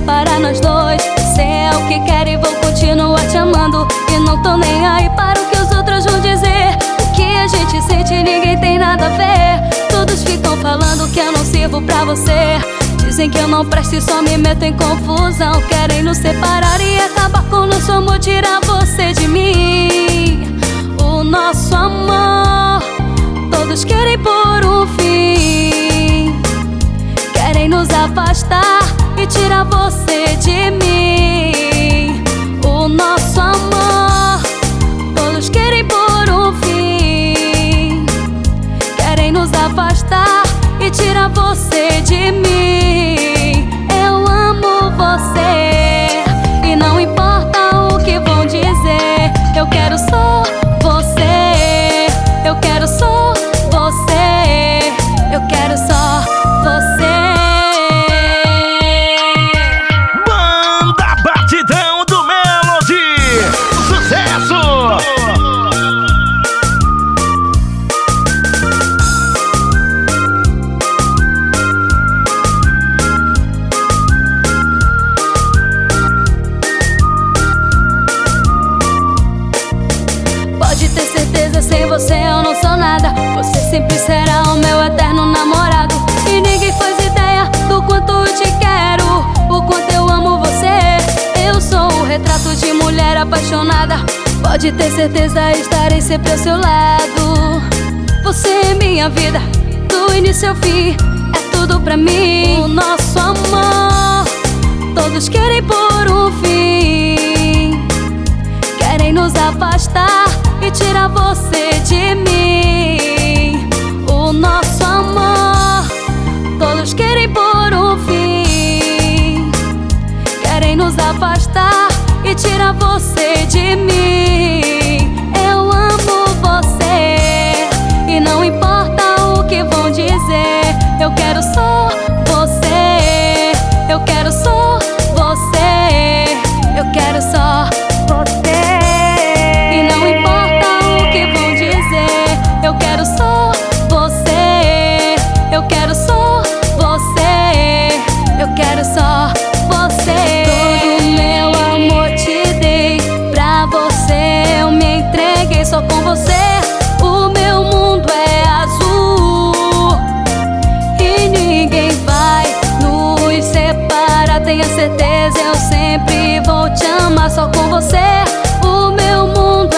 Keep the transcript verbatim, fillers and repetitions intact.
separar nós dois. Você é o que quero e vou continuar te amando. E não tô nem aí para o que os outros vão dizer. O que a gente sente ninguém tem nada a ver. Todos ficam falando que eu não sirvo pra você. Dizem que eu não presto e só me meto em confusão. Querem nos separar e acabar com o nosso amor, tirar você de mim. O nosso amor todos querem por um fim. Querem nos afastar e tirar você de mim. O nosso amor todos querem por um fim. Querem nos afastar e tirar você de mim. Eu amo você e não importa o que vão dizer. Eu quero só você. Eu quero só você. Eu quero só você. Banda Batidão do Melody, sucesso! Pode ter certeza, sem você eu não sou nada. Você sempre será o meu eterno namorado. E ninguém faz ideia do quanto eu te quero, o quanto eu amo você. Eu sou o retrato de mulher apaixonada. Pode ter certeza, estarei sempre ao seu lado. Você é minha vida, do início ao fim, é tudo pra mim. O nosso amor todos querem por um fim. Querem nos afastar e tirar você de mim. O nosso amor todos querem por um fim. Querem nos afastar e tirar você de mim. Eu amo você e não importa o que vão dizer. Eu quero só você. Eu quero só você. Eu quero só você. Eu quero só você. Eu quero só você. Eu quero só você. Todo meu amor te dei, pra você eu me entreguei. Só com você o meu mundo é azul. E ninguém vai nos separar, tenha certeza, eu sempre vou te amar. Só com você o meu mundo